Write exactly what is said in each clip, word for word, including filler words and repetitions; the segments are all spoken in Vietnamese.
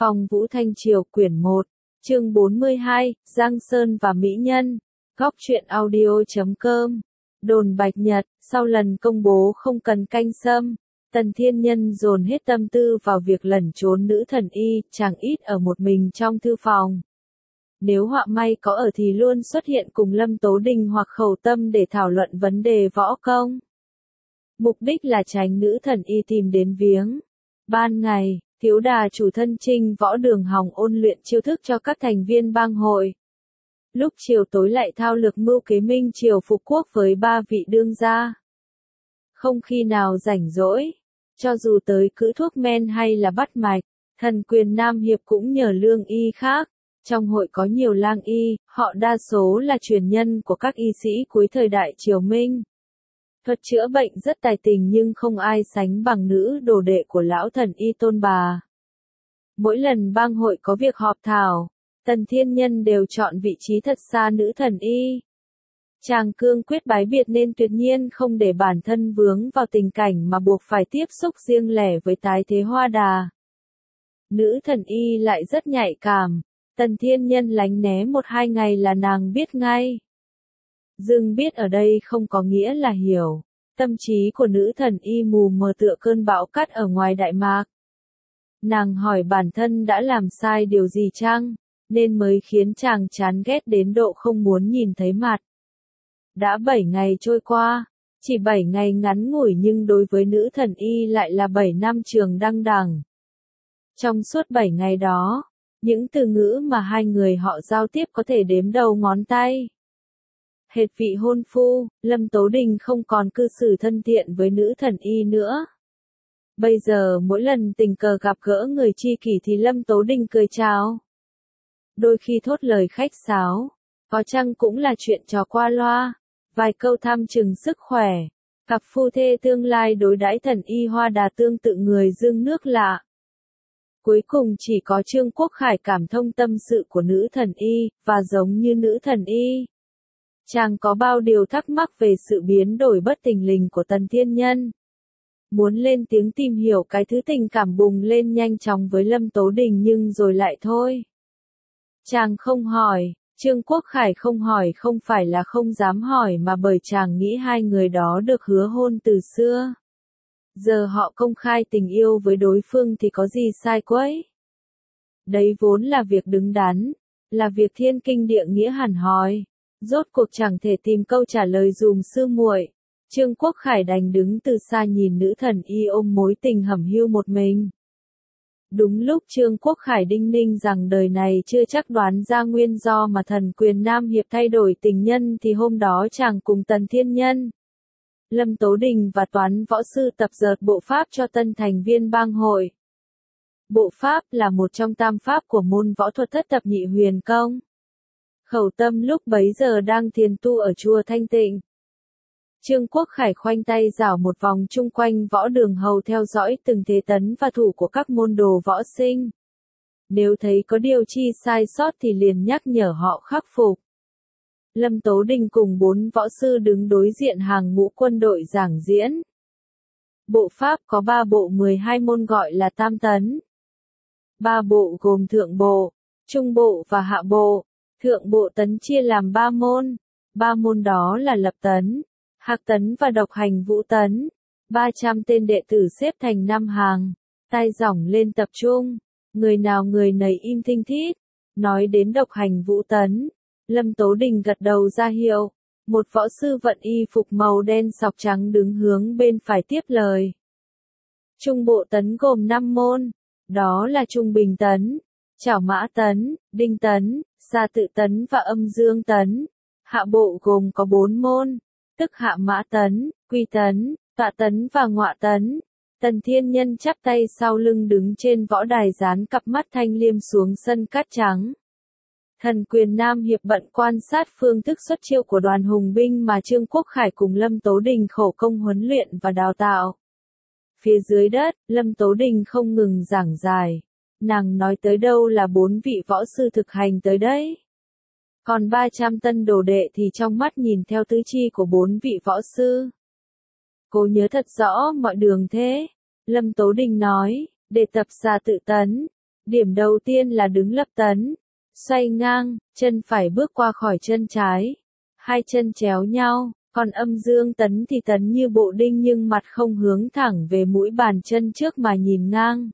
Phong Vũ Thanh Triều quyển một, chương bốn mươi hai, Giang Sơn và Mỹ Nhân, Góc truyện audio chấm com. Đồn Bạch Nhật, sau lần công bố không cần canh sâm, Tần Thiên Nhân dồn hết tâm tư vào việc lẩn trốn nữ thần y, chàng ít ở một mình trong thư phòng. Nếu họa may có ở thì luôn xuất hiện cùng Lâm Tố Đình hoặc Khẩu Tâm để thảo luận vấn đề võ công. Mục đích là tránh nữ thần y tìm đến viếng. Ban ngày, Thiếu Đà chủ thân trinh võ đường hòng ôn luyện chiêu thức cho các thành viên bang hội. Lúc chiều tối lại thao lược mưu kế minh triều phục quốc với ba vị đương gia. Không khi nào rảnh rỗi, cho dù tới cữ thuốc men hay là bắt mạch, Thần Quyền Nam Hiệp cũng nhờ lương y khác. Trong hội có nhiều lang y, họ đa số là truyền nhân của các y sĩ cuối thời đại Triều Minh. Thuật chữa bệnh rất tài tình nhưng không ai sánh bằng nữ đồ đệ của lão thần y Tôn Bà. Mỗi lần bang hội có việc họp thảo, Tần Thiên Nhân đều chọn vị trí thật xa nữ thần y. Chàng cương quyết bái biệt nên tuyệt nhiên không để bản thân vướng vào tình cảnh mà buộc phải tiếp xúc riêng lẻ với tái thế Hoa Đà. Nữ thần y lại rất nhạy cảm, Tần Thiên Nhân lánh né một hai ngày là nàng biết ngay. Dưng biết ở đây không có nghĩa là hiểu, tâm trí của nữ thần y mù mờ tựa cơn bão cát ở ngoài Đại Mạc. Nàng hỏi bản thân đã làm sai điều gì chăng, nên mới khiến chàng chán ghét đến độ không muốn nhìn thấy mặt. Đã bảy ngày trôi qua, chỉ bảy ngày ngắn ngủi nhưng đối với nữ thần y lại là bảy năm trường đăng đẳng. Trong suốt bảy ngày đó, những từ ngữ mà hai người họ giao tiếp có thể đếm đầu ngón tay. Hệt vị hôn phu, Lâm Tố Đình không còn cư xử thân thiện với nữ thần y nữa. Bây giờ mỗi lần tình cờ gặp gỡ người tri kỷ thì Lâm Tố Đình cười chào. Đôi khi thốt lời khách sáo, có chăng cũng là chuyện trò qua loa, vài câu thăm chừng sức khỏe. Cặp phu thê tương lai đối đãi thần y Hoa Đà tương tự người dương nước lạ. Cuối cùng chỉ có Trương Quốc Khải cảm thông tâm sự của nữ thần y, và giống như nữ thần y. Chàng có bao điều thắc mắc về sự biến đổi bất thình lình của Tần Thiên Nhân. Muốn lên tiếng tìm hiểu cái thứ tình cảm bùng lên nhanh chóng với Lâm Tố Đình nhưng rồi lại thôi. Chàng không hỏi, Trương Quốc Khải không hỏi không phải là không dám hỏi mà bởi chàng nghĩ hai người đó được hứa hôn từ xưa. Giờ họ công khai tình yêu với đối phương thì có gì sai quấy. Đấy vốn là việc đứng đắn, là việc thiên kinh địa nghĩa hẳn hoi. Rốt cuộc chẳng thể tìm câu trả lời dùm sư muội. Trương Quốc Khải đành đứng từ xa nhìn nữ thần y ôm mối tình hẩm hiu một mình. Đúng lúc Trương Quốc Khải đinh ninh rằng đời này chưa chắc đoán ra nguyên do mà Thần Quyền Nam Hiệp thay đổi tình nhân thì hôm đó chàng cùng Tần Thiên Nhân, Lâm Tố Đình và toán võ sư tập dượt bộ pháp cho tân thành viên bang hội. Bộ pháp là một trong tam pháp của môn võ thuật thất thập nhị huyền công. Khẩu Tâm lúc bấy giờ đang thiền tu ở chùa Thanh Tịnh. Trương Quốc Khải khoanh tay rảo một vòng chung quanh võ đường hầu theo dõi từng thế tấn và thủ của các môn đồ võ sinh. Nếu thấy có điều chi sai sót thì liền nhắc nhở họ khắc phục. Lâm Tố Đình cùng bốn võ sư đứng đối diện hàng ngũ quân đội giảng diễn. Bộ pháp có ba bộ mười hai môn gọi là tam tấn. Ba bộ gồm thượng bộ, trung bộ và hạ bộ. Thượng bộ tấn chia làm ba môn. Ba môn đó là lập tấn, hạc tấn và độc hành vũ tấn. ba trăm tên đệ tử xếp thành năm hàng, tay giỏng lên tập trung. Người nào người nấy im thinh thít. Nói đến độc hành vũ tấn, Lâm Tố Đình gật đầu ra hiệu. Một võ sư vận y phục màu đen sọc trắng đứng hướng bên phải tiếp lời. Trung bộ tấn gồm năm môn. Đó là trung bình tấn, chảo mã tấn, đinh tấn, sa tự tấn và âm dương tấn. Hạ bộ gồm có bốn môn, tức hạ mã tấn, quy tấn, tọa tấn và ngọa tấn. Tần Thiên Nhân chắp tay sau lưng đứng trên võ đài dán cặp mắt thanh liêm xuống sân cát trắng. Thần Quyền Nam Hiệp bận quan sát phương thức xuất chiêu của đoàn hùng binh mà Trương Quốc Khải cùng Lâm Tố Đình khổ công huấn luyện và đào tạo. Phía dưới đất, Lâm Tố Đình không ngừng giảng giải. Nàng nói tới đâu là bốn vị võ sư thực hành tới đấy. Còn ba trăm tân đồ đệ thì trong mắt nhìn theo tứ chi của bốn vị võ sư. Cô nhớ thật rõ mọi đường thế. Lâm Tố Đình nói, để tập xà tự tấn, Điểm đầu tiên là đứng lập tấn, xoay ngang, chân phải bước qua khỏi chân trái, hai chân chéo nhau, còn âm dương tấn thì tấn như bộ đinh nhưng mặt không hướng thẳng về mũi bàn chân trước mà nhìn ngang.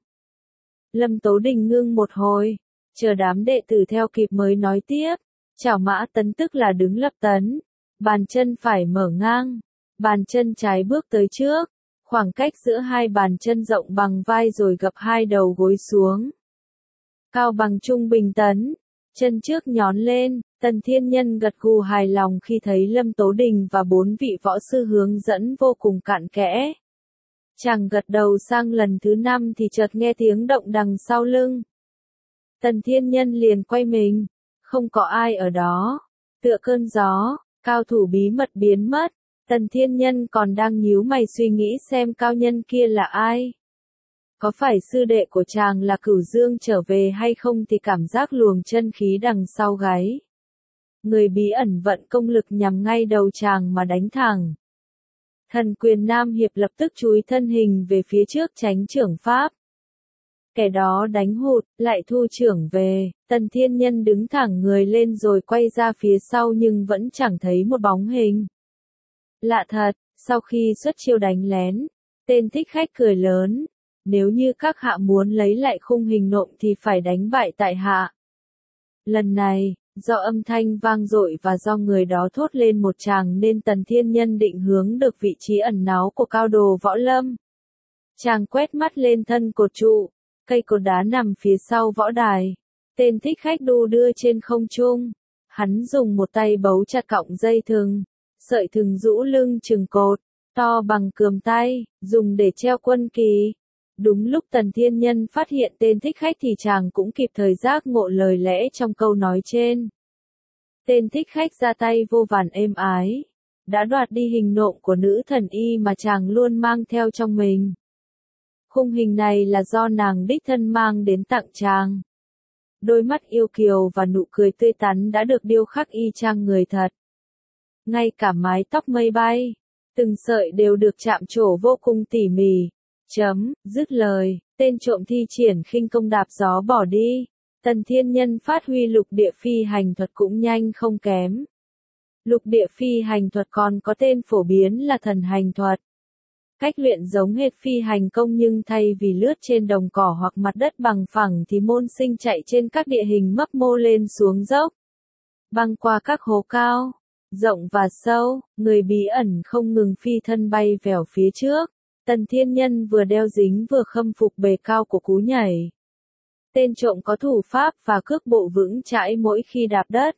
Lâm Tố Đình ngưng một hồi, chờ đám đệ tử theo kịp mới nói tiếp, chảo mã tấn tức là đứng lập tấn, bàn chân phải mở ngang, bàn chân trái bước tới trước, khoảng cách giữa hai bàn chân rộng bằng vai rồi gập hai đầu gối xuống. Cao bằng trung bình tấn, chân trước nhón lên, Tần Thiên Nhân gật gù hài lòng khi thấy Lâm Tố Đình và bốn vị võ sư hướng dẫn vô cùng cặn kẽ. Chàng gật đầu sang lần thứ năm thì chợt nghe tiếng động đằng sau lưng. Tần Thiên Nhân liền quay mình, không có ai ở đó, tựa cơn gió, cao thủ bí mật biến mất. Tần Thiên Nhân còn đang nhíu mày suy nghĩ xem cao nhân kia là ai. Có phải sư đệ của chàng là Cửu Dương trở về hay không thì cảm giác luồng chân khí đằng sau gáy. Người bí ẩn vận công lực nhằm ngay đầu chàng mà đánh thẳng. Thần quyền Nam Hiệp lập tức chúi thân hình về phía trước tránh trưởng pháp. Kẻ đó đánh hụt, lại thu trưởng về, Tần Thiên Nhân đứng thẳng người lên rồi quay ra phía sau nhưng vẫn chẳng thấy một bóng hình. Lạ thật, sau khi xuất chiêu đánh lén, tên thích khách cười lớn, nếu như các hạ muốn lấy lại khung hình nộm thì phải đánh bại tại hạ. Lần này, do âm thanh vang dội và do người đó thốt lên một tràng nên Tần Thiên Nhân định hướng được vị trí ẩn náu của cao đồ võ lâm. Chàng quét mắt lên thân cột trụ, cây cột đá nằm phía sau võ đài, tên thích khách đu đưa trên không trung, hắn dùng một tay bấu chặt cọng dây thừng, sợi thừng rũ lưng chừng cột, to bằng cườm tay, dùng để treo quân kỳ. Đúng lúc Tần Thiên Nhân phát hiện tên thích khách thì chàng cũng kịp thời giác ngộ lời lẽ trong câu nói trên. Tên thích khách ra tay vô vàn êm ái, đã đoạt đi hình nộm của nữ thần y mà chàng luôn mang theo trong mình. Khung hình này là do nàng đích thân mang đến tặng chàng. Đôi mắt yêu kiều và nụ cười tươi tắn đã được điêu khắc y chang người thật. Ngay cả mái tóc mây bay, từng sợi đều được chạm trổ vô cùng tỉ mỉ. Chấm, dứt lời, tên trộm thi triển khinh công đạp gió bỏ đi. Tần Thiên Nhân phát huy lục địa phi hành thuật cũng nhanh không kém. Lục địa phi hành thuật còn có tên phổ biến là thần hành thuật. Cách luyện giống hệt phi hành công nhưng thay vì lướt trên đồng cỏ hoặc mặt đất bằng phẳng thì môn sinh chạy trên các địa hình mấp mô lên xuống dốc. Băng qua các hố cao, rộng và sâu, người bí ẩn không ngừng phi thân bay vèo phía trước. Tần Thiên Nhân vừa đeo dính vừa khâm phục bề cao của cú nhảy. Tên trộm có thủ pháp và cước bộ vững chãi mỗi khi đạp đất.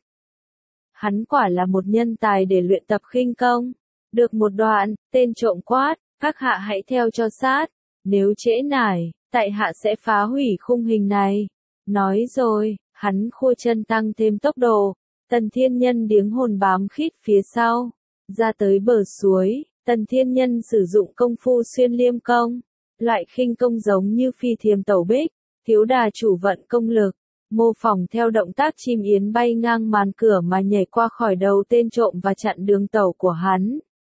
Hắn quả là một nhân tài để luyện tập khinh công. Được một đoạn, tên trộm quát, các hạ hãy theo cho sát. Nếu trễ nải, tại hạ sẽ phá hủy khung hình này. Nói rồi, hắn khua chân tăng thêm tốc độ. Tần Thiên Nhân điếng hồn bám khít phía sau. Ra tới bờ suối. Tần Thiên Nhân sử dụng công phu xuyên liêm công, loại khinh công giống như phi thiềm tẩu bích, thiếu đà chủ vận công lực, mô phỏng theo động tác chim yến bay ngang màn cửa mà nhảy qua khỏi đầu tên trộm và chặn đường tẩu của hắn.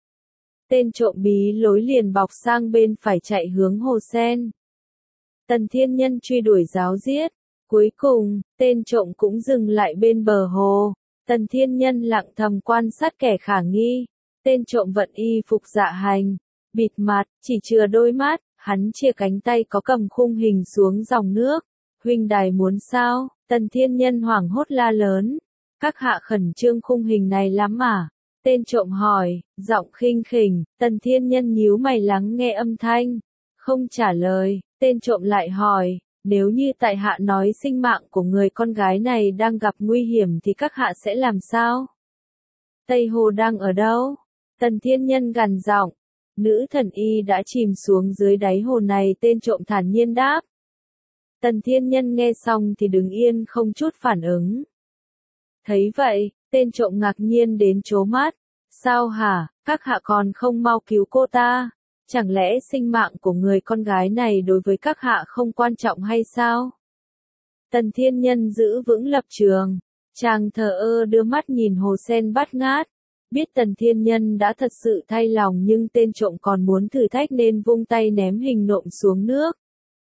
Tên trộm bí lối liền bọc sang bên phải chạy hướng hồ sen. Tần Thiên Nhân truy đuổi ráo riết, cuối cùng, tên trộm cũng dừng lại bên bờ hồ. Tần Thiên Nhân lặng thầm quan sát kẻ khả nghi. Tên trộm vận y phục dạ hành, bịt mặt, chỉ chừa đôi mắt, hắn chia cánh tay có cầm khung hình xuống dòng nước. Huynh đài muốn sao? Tần Thiên Nhân hoảng hốt la lớn. Các hạ khẩn trương khung hình này lắm à? Tên trộm hỏi, giọng khinh khỉnh. Tần Thiên Nhân nhíu mày lắng nghe âm thanh, không trả lời. Tên trộm lại hỏi, nếu như tại hạ nói sinh mạng của người con gái này đang gặp nguy hiểm thì các hạ sẽ làm sao? Tây Hồ đang ở đâu? Tần Thiên Nhân gằn giọng, nữ thần y đã chìm xuống dưới đáy hồ này, tên trộm thản nhiên đáp. Tần Thiên Nhân nghe xong thì đứng yên không chút phản ứng. Thấy vậy, tên trộm ngạc nhiên đến trố mắt. Sao hả, các hạ còn không mau cứu cô ta? Chẳng lẽ sinh mạng của người con gái này đối với các hạ không quan trọng hay sao? Tần Thiên Nhân giữ vững lập trường. Chàng thờ ơ đưa mắt nhìn hồ sen bát ngát. Biết Tần Thiên Nhân đã thật sự thay lòng nhưng tên trộm còn muốn thử thách nên vung tay ném hình nộm xuống nước.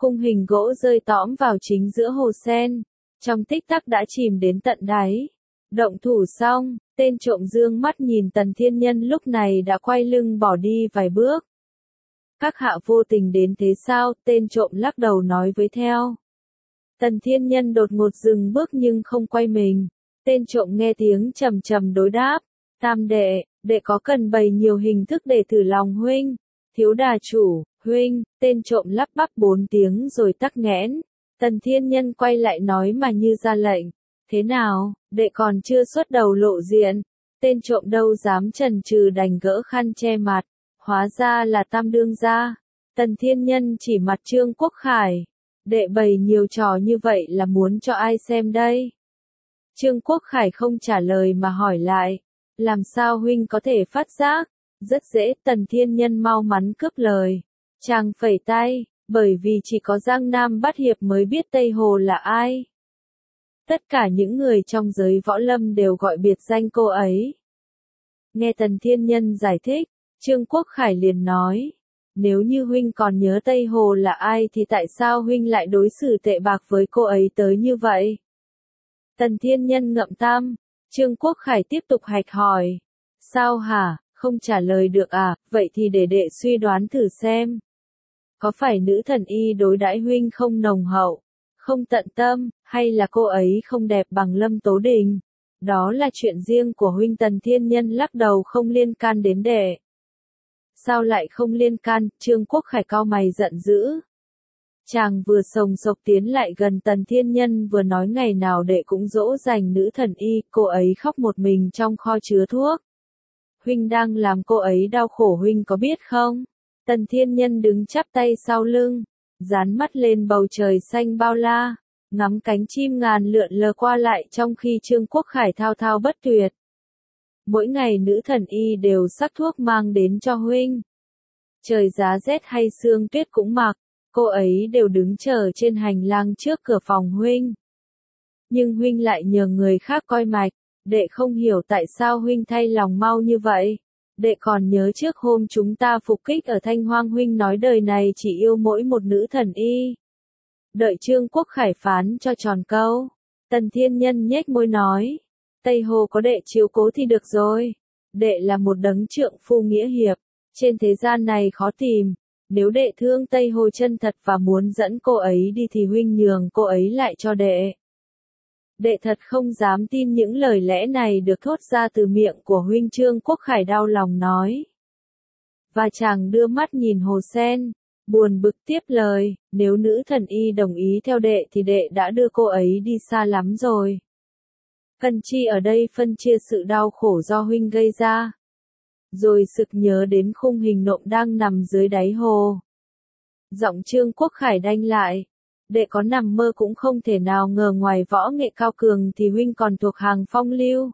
Khung hình gỗ rơi tõm vào chính giữa hồ sen, trong tích tắc đã chìm đến tận đáy. Động thủ xong, tên trộm dương mắt nhìn Tần Thiên Nhân lúc này đã quay lưng bỏ đi vài bước. Các hạ vô tình đến thế sao? Tên trộm lắc đầu nói với theo. Tần Thiên Nhân đột ngột dừng bước nhưng không quay mình. Tên trộm nghe tiếng trầm trầm đối đáp. Tam đệ, đệ có cần bày nhiều hình thức để thử lòng huynh? Thiếu đà chủ, huynh, tên trộm lắp bắp bốn tiếng rồi tắc nghẽn. Tần Thiên Nhân quay lại nói mà như ra lệnh. Thế nào, đệ còn chưa xuất đầu lộ diện. Tên trộm đâu dám chần chừ đành gỡ khăn che mặt. Hóa ra là Tam đương gia. Tần Thiên Nhân chỉ mặt Trương Quốc Khải. Đệ bày nhiều trò như vậy là muốn cho ai xem đây? Trương Quốc Khải không trả lời mà hỏi lại. Làm sao huynh có thể phát giác? Rất dễ, Tần Thiên Nhân mau mắn cướp lời. Chàng phẩy tay, bởi vì chỉ có Giang Nam Bát Hiệp mới biết Tây Hồ là ai. Tất cả những người trong giới võ lâm đều gọi biệt danh cô ấy. Nghe Tần Thiên Nhân giải thích, Trương Quốc Khải liền nói. Nếu như huynh còn nhớ Tây Hồ là ai thì tại sao huynh lại đối xử tệ bạc với cô ấy tới như vậy? Tần Thiên Nhân ngậm tam, Trương Quốc Khải tiếp tục hạch hỏi. Sao hả, không trả lời được à, vậy thì để đệ suy đoán thử xem. Có phải nữ thần y đối đãi huynh không nồng hậu, không tận tâm, hay là cô ấy không đẹp bằng Lâm Tố Đình? Đó là chuyện riêng của huynh. Tần Thiên Nhân lắc đầu không liên can đến đệ. Sao lại không liên can? Trương Quốc Khải cau mày giận dữ. Chàng vừa sồng sộc tiến lại gần Tần Thiên Nhân vừa nói ngày nào đệ cũng dỗ dành nữ thần y, cô ấy khóc một mình trong kho chứa thuốc. Huynh đang làm cô ấy đau khổ, huynh có biết không? Tần Thiên Nhân đứng chắp tay sau lưng, dán mắt lên bầu trời xanh bao la, ngắm cánh chim ngàn lượn lờ qua lại trong khi Trương Quốc Khải thao thao bất tuyệt. Mỗi ngày nữ thần y đều sắc thuốc mang đến cho huynh. Trời giá rét hay sương tuyết cũng mặc, cô ấy đều đứng chờ trên hành lang trước cửa phòng huynh. Nhưng huynh lại nhờ người khác coi mạch, đệ không hiểu tại sao huynh thay lòng mau như vậy. Đệ còn nhớ trước hôm chúng ta phục kích ở Thanh Hoang huynh nói đời này chỉ yêu mỗi một nữ thần y. Đợi Trương Quốc Khải phán cho tròn câu. Tần Thiên Nhân nhếch môi nói. Tây Hồ có đệ chiếu cố thì được rồi. Đệ là một đấng trượng phu nghĩa hiệp. Trên thế gian này khó tìm. Nếu đệ thương Tây Hồ chân thật và muốn dẫn cô ấy đi thì huynh nhường cô ấy lại cho đệ. Đệ thật không dám tin những lời lẽ này được thốt ra từ miệng của huynh. Trương Quốc Khải đau lòng nói. Và chàng đưa mắt nhìn hồ sen, buồn bực tiếp lời, nếu nữ thần y đồng ý theo đệ thì đệ đã đưa cô ấy đi xa lắm rồi. Cần chi ở đây phân chia sự đau khổ do huynh gây ra. Rồi sực nhớ đến khung hình nộm đang nằm dưới đáy hồ. Giọng Trương Quốc Khải đanh lại. Đệ có nằm mơ cũng không thể nào ngờ ngoài võ nghệ cao cường thì huynh còn thuộc hàng phong lưu.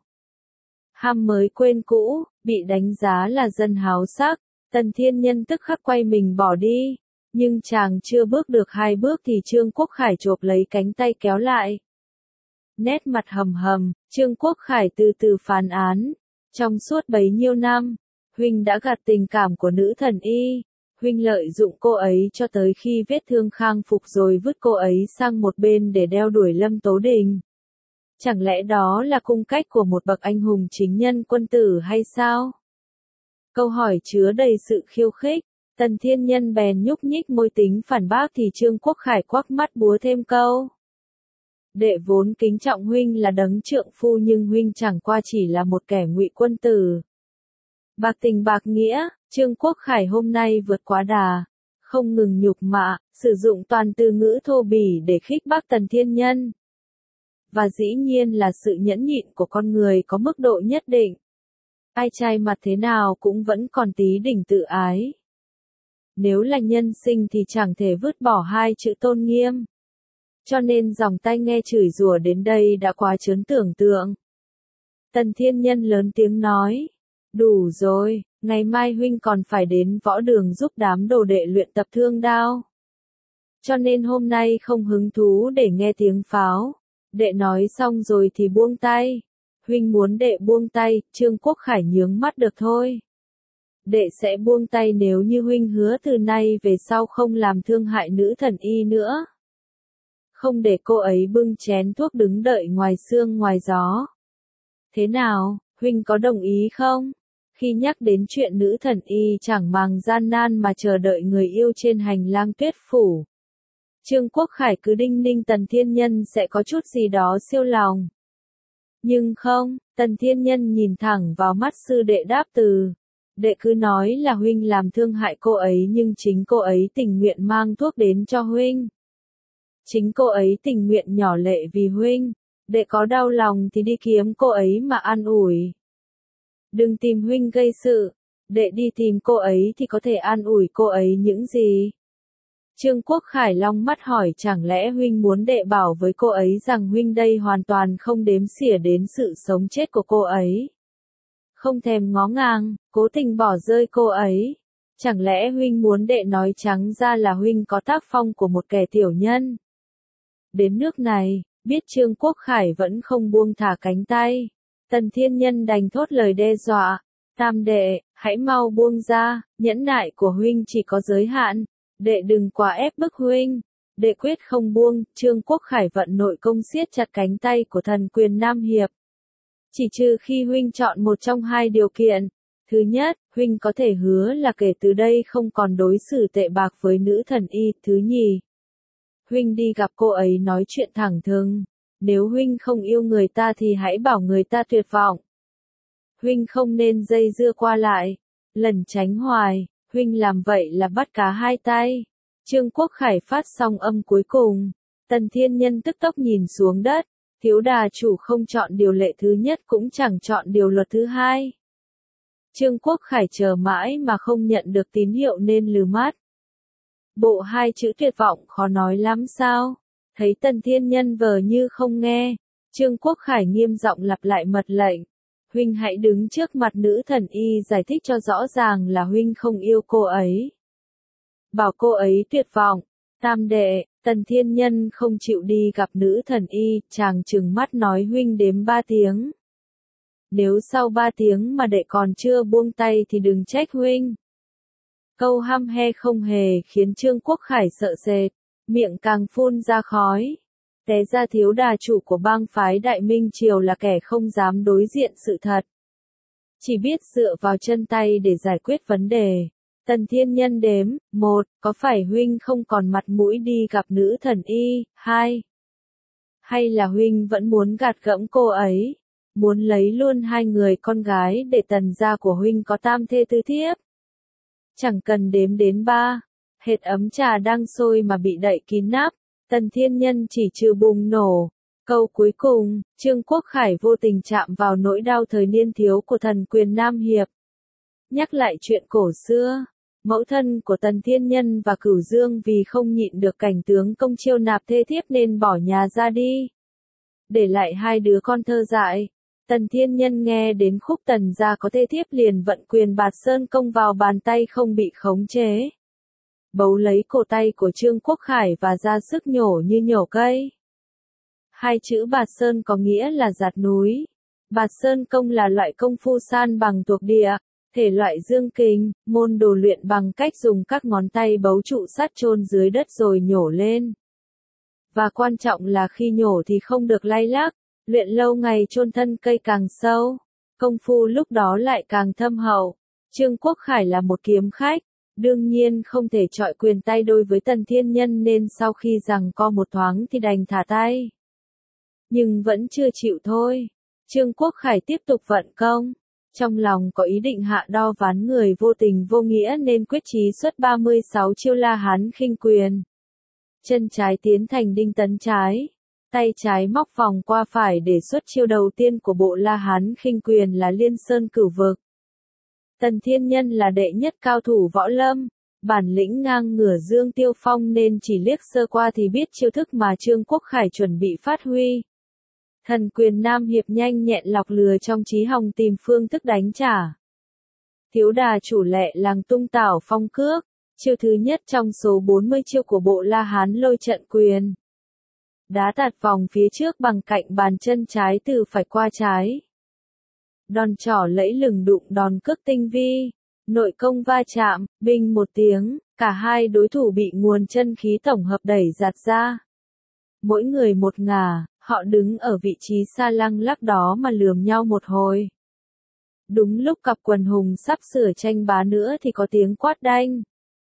Ham mới quên cũ, bị đánh giá là dân háo sắc. Tần Thiên Nhân tức khắc quay mình bỏ đi. Nhưng chàng chưa bước được hai bước thì Trương Quốc Khải chộp lấy cánh tay kéo lại. Nét mặt hầm hầm, Trương Quốc Khải từ từ phán án. Trong suốt bấy nhiêu năm, huynh đã gạt tình cảm của nữ thần y. Huynh lợi dụng cô ấy cho tới khi vết thương khang phục rồi vứt cô ấy sang một bên để đeo đuổi Lâm Tố Đình. Chẳng lẽ đó là cung cách của một bậc anh hùng chính nhân quân tử hay sao? Câu hỏi chứa đầy sự khiêu khích. Tần Thiên Nhân bèn nhúc nhích môi tính phản bác thì Trương Quốc Khải quắc mắt búa thêm câu. Đệ vốn kính trọng huynh là đấng trượng phu nhưng huynh chẳng qua chỉ là một kẻ ngụy quân tử. Bạc tình bạc nghĩa, Trương Quốc Khải hôm nay vượt quá đà, không ngừng nhục mạ, sử dụng toàn từ ngữ thô bỉ để khích bác Tần Thiên Nhân. Và dĩ nhiên là sự nhẫn nhịn của con người có mức độ nhất định. Ai trai mặt thế nào cũng vẫn còn tí đỉnh tự ái. Nếu là nhân sinh thì chẳng thể vứt bỏ hai chữ tôn nghiêm. Cho nên dòng tai nghe chửi rủa đến đây đã quá chớn tưởng tượng. Tần Thiên Nhân lớn tiếng nói. Đủ rồi, ngày mai huynh còn phải đến võ đường giúp đám đồ đệ luyện tập thương đao. Cho nên hôm nay không hứng thú để nghe tiếng pháo. Đệ nói xong rồi thì buông tay. Huynh muốn đệ buông tay, Trương Quốc Khải nhướng mắt được thôi. đệ sẽ buông tay nếu như huynh hứa từ nay về sau không làm thương hại nữ thần y nữa. Không để cô ấy bưng chén thuốc đứng đợi ngoài sương ngoài gió. Thế nào, huynh có đồng ý không? Khi nhắc đến chuyện nữ thần y chẳng màng gian nan mà chờ đợi người yêu trên hành lang Tuyết phủ, Trương Quốc Khải cứ đinh ninh Tần Thiên Nhân sẽ có chút gì đó siêu lòng. Nhưng không, Tần Thiên Nhân nhìn thẳng vào mắt sư đệ đáp từ. Đệ cứ nói là huynh làm thương hại cô ấy nhưng chính cô ấy tình nguyện mang thuốc đến cho huynh. Chính cô ấy tình nguyện nhỏ lệ vì huynh. Đệ có đau lòng thì đi kiếm cô ấy mà an ủi. Đừng tìm huynh gây sự. Đệ đi tìm cô ấy thì có thể an ủi cô ấy những gì? Trương Quốc Khải long mắt hỏi chẳng lẽ huynh muốn đệ bảo với cô ấy rằng huynh đây hoàn toàn không đếm xỉa đến sự sống chết của cô ấy. Không thèm ngó ngàng, cố tình bỏ rơi cô ấy. Chẳng lẽ huynh muốn đệ nói trắng ra là huynh có tác phong của một kẻ tiểu nhân? Đến nước này, biết Trương Quốc Khải vẫn không buông thả cánh tay. Tần Thiên Nhân đành thốt lời đe dọa. Tam đệ, hãy mau buông ra, nhẫn nại của huynh chỉ có giới hạn. Đệ đừng quá ép bức huynh. Đệ quyết không buông. Trương Quốc Khải vận nội công siết chặt cánh tay của thần quyền Nam Hiệp. Chỉ trừ khi huynh chọn một trong hai điều kiện. Thứ nhất, huynh có thể hứa là kể từ đây không còn đối xử tệ bạc với nữ thần y. Thứ nhì, huynh đi gặp cô ấy nói chuyện thẳng thừng. Nếu huynh không yêu người ta thì hãy bảo người ta tuyệt vọng. Huynh không nên dây dưa qua lại, lẩn tránh hoài. Huynh làm vậy là bắt cá hai tay. Trương Quốc Khải phát xong âm cuối cùng. Tần Thiên Nhân tức tốc nhìn xuống đất. Thiếu đà chủ không chọn điều lệ thứ nhất cũng chẳng chọn điều luật thứ hai. Trương Quốc Khải chờ mãi mà không nhận được tín hiệu nên lừ mắt. Bộ hai chữ tuyệt vọng khó nói lắm sao? Thấy Tần Thiên Nhân vờ như không nghe. Trương Quốc Khải nghiêm giọng lặp lại mật lệnh. Huynh hãy đứng trước mặt nữ thần y giải thích cho rõ ràng là huynh không yêu cô ấy. Bảo cô ấy tuyệt vọng. Tam đệ, Tần Thiên Nhân không chịu đi gặp nữ thần y, chàng trừng mắt nói huynh đếm ba tiếng. Nếu sau ba tiếng mà đệ còn chưa buông tay thì đừng trách huynh. Câu hăm he không hề khiến Trương Quốc Khải sợ sệt, miệng càng phun ra khói. Té ra thiếu đà chủ của bang phái Đại Minh Triều là kẻ không dám đối diện sự thật. Chỉ biết dựa vào chân tay để giải quyết vấn đề. Tần Thiên Nhân đếm, một, có phải huynh không còn mặt mũi đi gặp nữ thần y, hai. Hay là huynh vẫn muốn gạt gẫm cô ấy, muốn lấy luôn hai người con gái để tần gia của huynh có tam thê tứ thiếp. Chẳng cần đếm đến ba, hệt ấm trà đang sôi mà bị đậy kín nắp, Tần Thiên Nhân chỉ trừ bùng nổ. Câu cuối cùng, Trương Quốc Khải vô tình chạm vào nỗi đau thời niên thiếu của thần quyền Nam Hiệp. Nhắc lại chuyện cổ xưa, mẫu thân của Tần Thiên Nhân và Cửu Dương vì không nhịn được cảnh tướng công chiêu nạp thê thiếp nên bỏ nhà ra đi. Để lại hai đứa con thơ dại. Tần Thiên Nhân nghe đến khúc tần gia có thê thiếp liền vận quyền Bạt Sơn công vào bàn tay không bị khống chế. Bấu lấy cổ tay của Trương Quốc Khải và ra sức nhổ như nhổ cây. Hai chữ Bạt Sơn có nghĩa là giạt núi. Bạt Sơn công là loại công phu san bằng thuộc địa, thể loại dương kình, môn đồ luyện bằng cách dùng các ngón tay bấu trụ sắt chôn dưới đất rồi nhổ lên. Và quan trọng là khi nhổ thì không được lay lắc, luyện lâu ngày chôn thân cây càng sâu, công phu lúc đó lại càng thâm hậu. Trương Quốc Khải là một kiếm khách, đương nhiên không thể chọi quyền tay đôi với Tần Thiên Nhân nên sau khi giằng co một thoáng thì đành thả tay. Nhưng vẫn chưa chịu thôi. Trương Quốc Khải tiếp tục vận công. Trong lòng có ý định hạ đo ván người vô tình vô nghĩa nên quyết chí xuất ba mươi sáu chiêu La Hán khinh quyền. Chân trái tiến thành đinh tấn trái. Tay trái móc vòng qua phải để xuất chiêu đầu tiên của bộ La Hán khinh quyền là Liên Sơn Cửu Vực. Tần Thiên Nhân là đệ nhất cao thủ võ lâm, bản lĩnh ngang ngửa Dương Tiêu Phong nên chỉ liếc sơ qua thì biết chiêu thức mà Trương Quốc Khải chuẩn bị phát huy. Thần quyền Nam Hiệp nhanh nhẹn lọc lừa trong trí hòng tìm phương thức đánh trả. Thiếu đà chủ lệ làng tung tảo phong cước, chiêu thứ nhất trong số bốn mươi chiêu của bộ La Hán lôi trận quyền. Đá tạt vòng phía trước bằng cạnh bàn chân trái từ phải qua trái. Đòn trỏ lẫy lừng đụng đòn cước tinh vi, Nội công va chạm, binh một tiếng, cả hai đối thủ bị nguồn chân khí tổng hợp đẩy giạt ra. Mỗi người một ngả, họ đứng ở vị trí xa lăng lắc đó mà lườm nhau một hồi. Đúng lúc cặp quần hùng sắp sửa tranh bá nữa thì có tiếng quát đanh.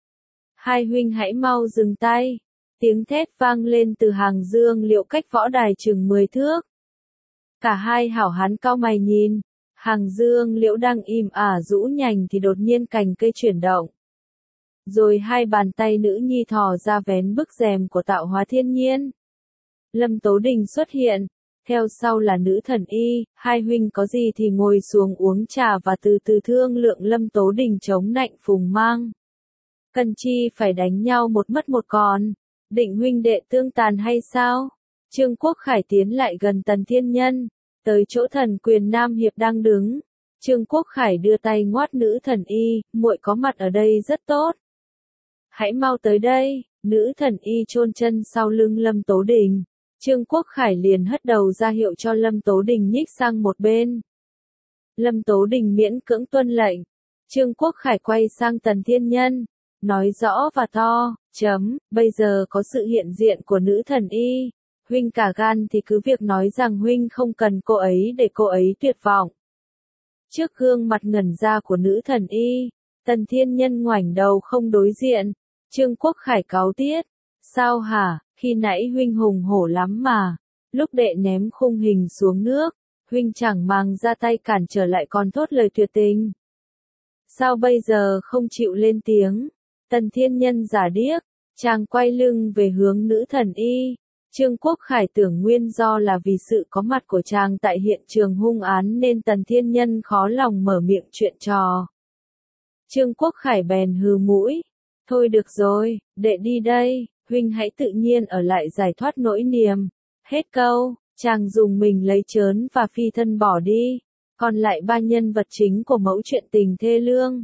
Hai huynh hãy mau dừng tay. Tiếng thét vang lên từ hàng Dương Liễu cách võ đài chừng mười thước. Cả hai hảo hán cau mày nhìn. Hàng Dương Liễu đang im ả rũ nhành thì đột nhiên cành cây chuyển động. Rồi hai bàn tay nữ nhi thò ra vén bức rèm của tạo hóa thiên nhiên. Lâm Tố Đình xuất hiện. Theo sau là nữ thần y, hai huynh có gì thì ngồi xuống uống trà và từ từ thương lượng. Lâm Tố Đình chống nạnh phùng mang. Cần chi phải đánh nhau một mất một còn. Định huynh đệ tương tàn hay sao? Trương Quốc Khải tiến lại gần Tần Thiên Nhân, tới chỗ thần quyền Nam Hiệp đang đứng. Trương Quốc Khải đưa tay ngoắt nữ thần y, muội có mặt ở đây rất tốt. Hãy mau tới đây, nữ thần y chôn chân sau lưng Lâm Tố Đình. Trương Quốc Khải liền hất đầu ra hiệu cho Lâm Tố Đình nhích sang một bên. Lâm Tố Đình miễn cưỡng tuân lệnh. Trương Quốc Khải quay sang Tần Thiên Nhân, nói rõ và to, chấm, bây giờ có sự hiện diện của nữ thần y. Huynh cả gan thì cứ việc nói rằng huynh không cần cô ấy để cô ấy tuyệt vọng. Trước gương mặt ngẩn ra của nữ thần y, Tần Thiên Nhân ngoảnh đầu không đối diện. Trương Quốc Khải cáu tiết. Sao hả, khi nãy huynh hùng hổ lắm mà. Lúc đệ ném khung hình xuống nước, huynh chẳng mang ra tay cản trở lại còn thốt lời tuyệt tình. Sao bây giờ không chịu lên tiếng? Tần Thiên Nhân giả điếc, chàng quay lưng về hướng nữ thần y. Trương Quốc Khải tưởng nguyên do là vì sự có mặt của chàng tại hiện trường hung án nên Tần Thiên Nhân khó lòng mở miệng chuyện trò. Trương Quốc Khải bèn hừ mũi. Thôi được rồi, đệ đi đây, huynh hãy tự nhiên ở lại giải thoát nỗi niềm. Hết câu, chàng dùng mình lấy trớn và phi thân bỏ đi. Còn lại ba nhân vật chính của mẫu chuyện tình thê lương.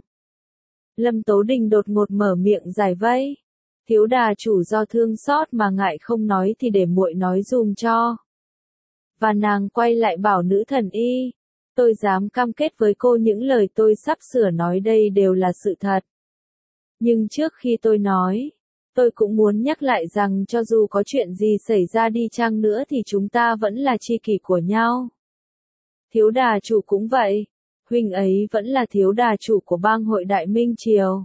Lâm Tố Đình đột ngột mở miệng giải vây. Thiếu đà chủ do thương xót mà ngại không nói thì để muội nói dùm cho. Và nàng quay lại bảo nữ thần y. Tôi dám cam kết với cô những lời tôi sắp sửa nói đây đều là sự thật. Nhưng trước khi tôi nói, tôi cũng muốn nhắc lại rằng cho dù có chuyện gì xảy ra đi chăng nữa thì chúng ta vẫn là tri kỷ của nhau. Thiếu đà chủ cũng vậy. Huynh ấy vẫn là thiếu đà chủ của bang hội Đại Minh Triều.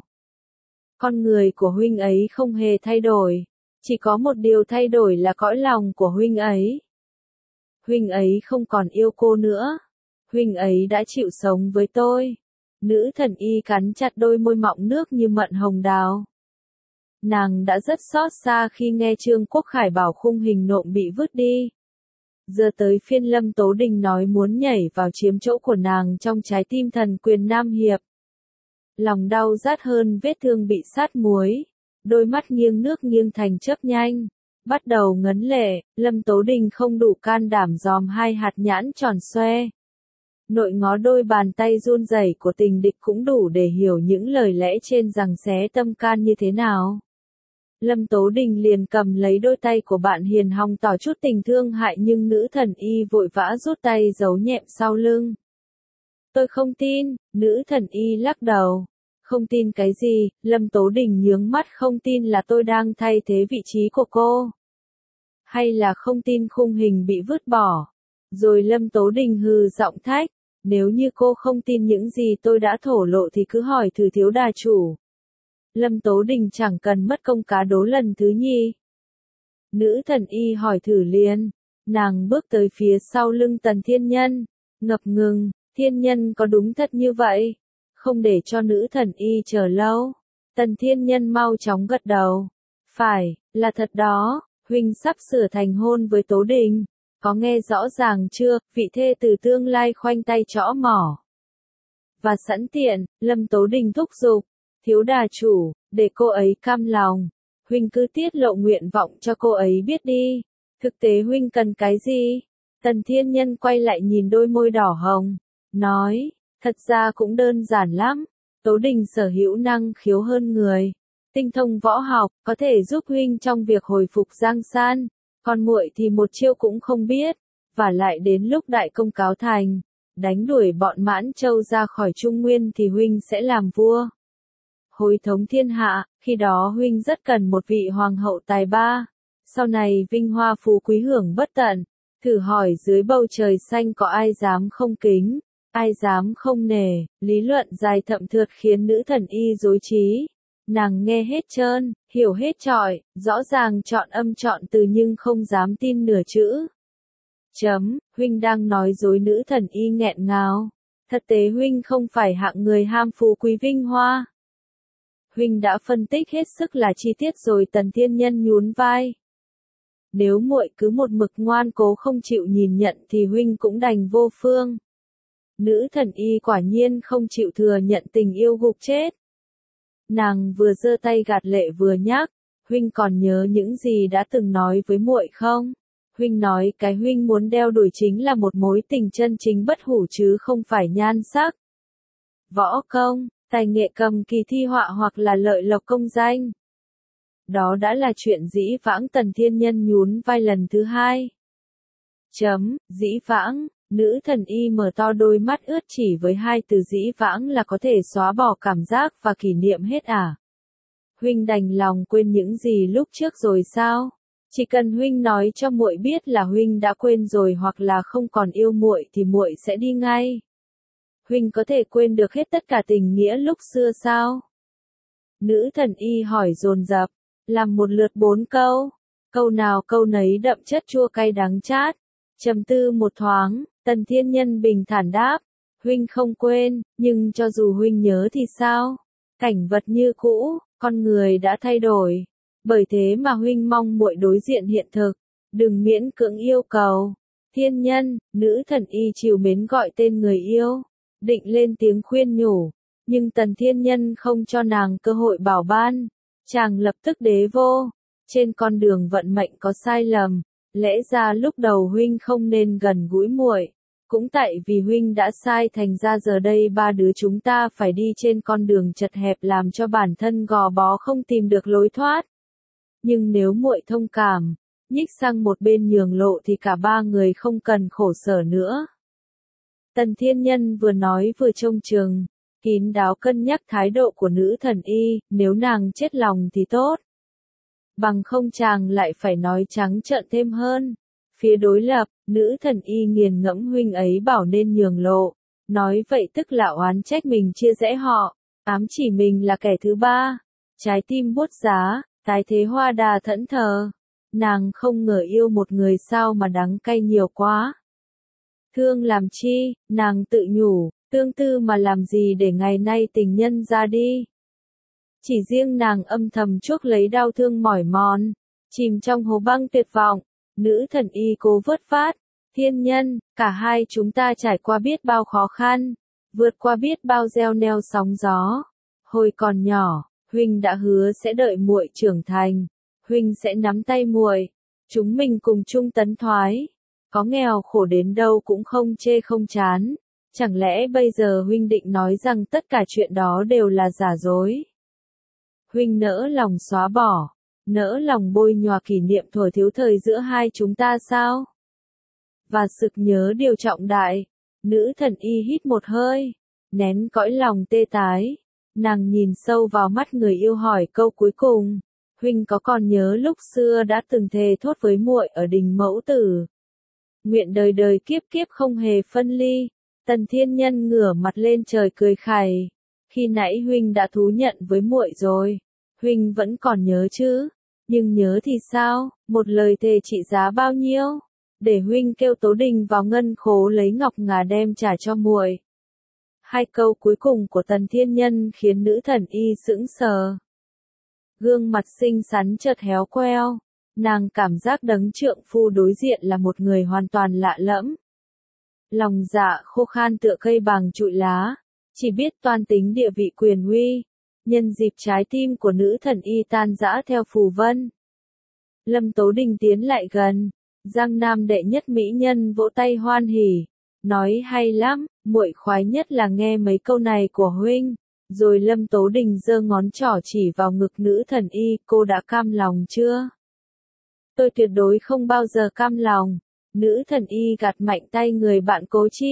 Con người của huynh ấy không hề thay đổi. Chỉ có một điều thay đổi là cõi lòng của huynh ấy. Huynh ấy không còn yêu cô nữa. Huynh ấy đã chịu sống với tôi. Nữ thần y cắn chặt đôi môi mọng nước như mận hồng đào. Nàng đã rất xót xa khi nghe Trương Quốc Khải bảo khung hình nộm bị vứt đi. Giờ tới phiên Lâm Tố Đình nói muốn nhảy vào chiếm chỗ của nàng trong trái tim thần quyền Nam Hiệp. Lòng đau rát hơn vết thương bị sát muối. Đôi mắt nghiêng nước nghiêng thành chớp nhanh. Bắt đầu ngấn lệ, Lâm Tố Đình không đủ can đảm dòm hai hạt nhãn tròn xoe. Nội ngó đôi bàn tay run rẩy của tình địch cũng đủ để hiểu những lời lẽ trên rằng xé tâm can như thế nào. Lâm Tố Đình liền cầm lấy đôi tay của bạn hiền hòng tỏ chút tình thương hại nhưng nữ thần y vội vã rút tay giấu nhẹm sau lưng. Tôi không tin, nữ thần y lắc đầu. Không tin cái gì, Lâm Tố Đình nhướng mắt không tin là tôi đang thay thế vị trí của cô. Hay là không tin khung hình bị vứt bỏ. Rồi Lâm Tố Đình hừ giọng thách. Nếu như cô không tin những gì tôi đã thổ lộ thì cứ hỏi thử thiếu đà chủ. Lâm Tố Đình chẳng cần mất công cá đố lần thứ nhì. Nữ thần y hỏi thử liền. Nàng bước tới phía sau lưng Tần Thiên Nhân. Ngập ngừng, Thiên Nhân có đúng thật như vậy? Không để cho nữ thần y chờ lâu. Tần Thiên Nhân mau chóng gật đầu. Phải, là thật đó, huynh sắp sửa thành hôn với Tố Đình. Có nghe rõ ràng chưa, vị thê từ tương lai khoanh tay trõ mỏ. Và sẵn tiện, Lâm Tố Đình thúc giục. Thiếu đà chủ, để cô ấy cam lòng. Huynh cứ tiết lộ nguyện vọng cho cô ấy biết đi. Thực tế huynh cần cái gì? Tần Thiên Nhân quay lại nhìn đôi môi đỏ hồng. Nói, thật ra cũng đơn giản lắm. Tố Đình sở hữu năng khiếu hơn người. Tinh thông võ học, có thể giúp huynh trong việc hồi phục Giang San. Còn muội thì một chiêu cũng không biết. Và lại đến lúc đại công cáo thành, đánh đuổi bọn Mãn Châu ra khỏi Trung Nguyên thì huynh sẽ làm vua. Hồi thống thiên hạ, khi đó huynh rất cần một vị hoàng hậu tài ba. Sau này vinh hoa phú quý hưởng bất tận. Thử hỏi dưới bầu trời xanh có ai dám không kính, ai dám không nể, lý luận dài thậm thượt khiến nữ thần y rối trí. Nàng nghe hết trơn, hiểu hết trọi, rõ ràng chọn âm chọn từ nhưng không dám tin nửa chữ. Chấm, huynh đang nói dối, nữ thần y nghẹn ngào. Thật tế huynh không phải hạng người ham phú quý vinh hoa. Huynh đã phân tích hết sức là chi tiết rồi. Tần Thiên Nhân nhún vai. Nếu muội cứ một mực ngoan cố không chịu nhìn nhận thì huynh cũng đành vô phương. Nữ thần y quả nhiên không chịu thừa nhận tình yêu gục chết. Nàng vừa giơ tay gạt lệ vừa nhắc, huynh còn nhớ những gì đã từng nói với muội không? Huynh nói cái huynh muốn đeo đuổi chính là một mối tình chân chính bất hủ chứ không phải nhan sắc, võ công, tài nghệ cầm kỳ thi họa hoặc là lợi lộc công danh. Đó đã là chuyện dĩ vãng. Tần Thiên Nhân nhún vai lần thứ hai. Chấm, dĩ vãng, nữ thần y mở to đôi mắt ướt, chỉ với hai từ dĩ vãng là có thể xóa bỏ cảm giác và kỷ niệm hết à? Huynh đành lòng quên những gì lúc trước rồi sao? Chỉ cần huynh nói cho muội biết là huynh đã quên rồi hoặc là không còn yêu muội thì muội sẽ đi ngay. Huynh có thể quên được hết tất cả tình nghĩa lúc xưa sao? Nữ thần y hỏi dồn dập, làm một lượt bốn câu, câu nào câu nấy đậm chất chua cay đắng chát. Trầm tư một thoáng, Tần Thiên Nhân bình thản đáp, huynh không quên, nhưng cho dù huynh nhớ thì sao? Cảnh vật như cũ, con người đã thay đổi. Bởi thế mà huynh mong muội đối diện hiện thực, đừng miễn cưỡng yêu cầu. Thiên Nhân, nữ thần y trìu mến gọi tên người yêu, định lên tiếng khuyên nhủ, nhưng Tần Thiên Nhân không cho nàng cơ hội bảo ban. Chàng lập tức đế vô, trên con đường vận mệnh có sai lầm, lẽ ra lúc đầu huynh không nên gần gũi muội, cũng tại vì huynh đã sai thành ra giờ đây ba đứa chúng ta phải đi trên con đường chật hẹp làm cho bản thân gò bó không tìm được lối thoát. Nhưng nếu muội thông cảm, nhích sang một bên nhường lộ thì cả ba người không cần khổ sở nữa. Tần Thiên Nhân vừa nói vừa trông chừng, kín đáo cân nhắc thái độ của nữ thần y, nếu nàng chết lòng thì tốt. Bằng không chàng lại phải nói trắng trợn thêm hơn. Phía đối lập, nữ thần y nghiền ngẫm huynh ấy bảo nên nhường lộ, nói vậy tức là oán trách mình chia rẽ họ, ám chỉ mình là kẻ thứ ba. Trái tim buốt giá, tái thế hoa đà thẫn thờ. Nàng không ngờ yêu một người sao mà đắng cay nhiều quá. Thương làm chi, nàng tự nhủ, tương tư mà làm gì để ngày nay tình nhân ra đi. Chỉ riêng nàng âm thầm chuốc lấy đau thương mỏi mòn, chìm trong hồ băng tuyệt vọng. Nữ thần y cố vớt vát, Thiên Nhân, cả hai chúng ta trải qua biết bao khó khăn, vượt qua biết bao gieo neo sóng gió. Hồi còn nhỏ, huynh đã hứa sẽ đợi muội trưởng thành, huynh sẽ nắm tay muội, chúng mình cùng chung tấn thoái. Có nghèo khổ đến đâu cũng không chê không chán. Chẳng lẽ bây giờ huynh định nói rằng tất cả chuyện đó đều là giả dối? Huynh nỡ lòng xóa bỏ, nỡ lòng bôi nhòa kỷ niệm thuở thiếu thời giữa hai chúng ta sao? Và sực nhớ điều trọng đại, nữ thần y hít một hơi, nén cõi lòng tê tái. Nàng nhìn sâu vào mắt người yêu hỏi câu cuối cùng, huynh có còn nhớ lúc xưa đã từng thề thốt với muội ở đình Mẫu Tử? Nguyện đời đời kiếp kiếp không hề phân ly. Tần Thiên Nhân ngửa mặt lên trời cười khày. Khi nãy huynh đã thú nhận với muội rồi, huynh vẫn còn nhớ chứ? Nhưng nhớ thì sao, một lời thề trị giá bao nhiêu? Để huynh kêu Tố Đình vào ngân khố lấy ngọc ngà đem trả cho muội. Hai câu cuối cùng của Tần Thiên Nhân khiến nữ thần y sững sờ. Gương mặt xinh xắn chợt héo queo, nàng cảm giác đấng trượng phu đối diện là một người hoàn toàn lạ lẫm. Lòng dạ khô khan tựa cây bàng trụi lá, chỉ biết toan tính địa vị quyền uy. Nhân dịp trái tim của nữ thần y tan rã theo phù vân, Lâm Tố Đình tiến lại gần, Giang Nam đệ nhất mỹ nhân vỗ tay hoan hỉ, nói hay lắm, muội khoái nhất là nghe mấy câu này của huynh. Rồi Lâm Tố Đình giơ ngón trỏ chỉ vào ngực nữ thần y, cô đã cam lòng chưa? Tôi tuyệt đối không bao giờ cam lòng. Nữ thần y gạt mạnh tay người bạn Cố Chi.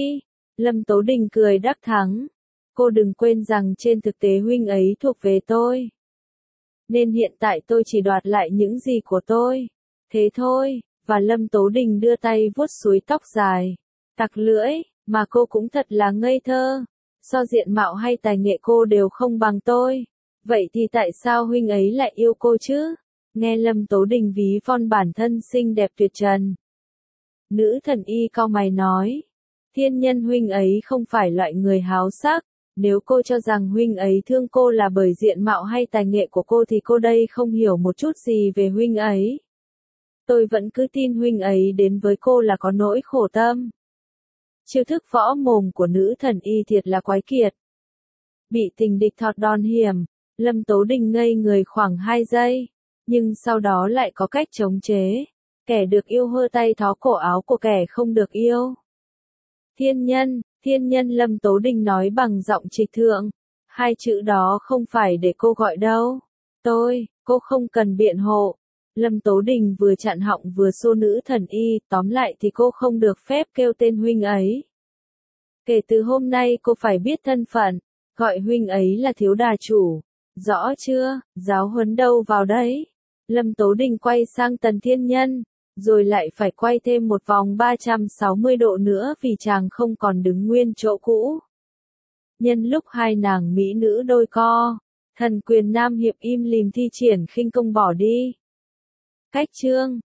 Lâm Tố Đình cười đắc thắng. Cô đừng quên rằng trên thực tế huynh ấy thuộc về tôi. Nên hiện tại tôi chỉ đoạt lại những gì của tôi. Thế thôi, và Lâm Tố Đình đưa tay vuốt suối tóc dài. Tặc lưỡi, mà cô cũng thật là ngây thơ. So diện mạo hay tài nghệ cô đều không bằng tôi. Vậy thì tại sao huynh ấy lại yêu cô chứ? Nghe Lâm Tố Đình ví von bản thân xinh đẹp tuyệt trần. Nữ thần y cau mày nói. Thiên nhân huynh ấy không phải loại người háo sắc. Nếu cô cho rằng huynh ấy thương cô là bởi diện mạo hay tài nghệ của cô thì cô đây không hiểu một chút gì về huynh ấy. Tôi vẫn cứ tin huynh ấy đến với cô là có nỗi khổ tâm. Chiêu thức võ mồm của nữ thần y thiệt là quái kiệt. Bị tình địch thọt đòn hiểm, Lâm Tố Đình ngây người khoảng hai giây, nhưng sau đó lại có cách chống chế. Kẻ được yêu hơ tay thó cổ áo của kẻ không được yêu. Thiên nhân, thiên nhân Lâm Tố Đình nói bằng giọng trịch thượng. Hai chữ đó không phải để cô gọi đâu. Tôi, cô không cần biện hộ. Lâm Tố Đình vừa chặn họng vừa xô nữ thần y, tóm lại thì cô không được phép kêu tên huynh ấy. Kể từ hôm nay cô phải biết thân phận, gọi huynh ấy là thiếu đà chủ. Rõ chưa, giáo huấn đâu vào đấy. Lâm Tố Đình quay sang Tần Thiên Nhân, rồi lại phải quay thêm một vòng ba trăm sáu mươi độ nữa vì chàng không còn đứng nguyên chỗ cũ. Nhân lúc hai nàng mỹ nữ đôi co, thần quyền nam hiệp im lìm thi triển khinh công bỏ đi. Cách chương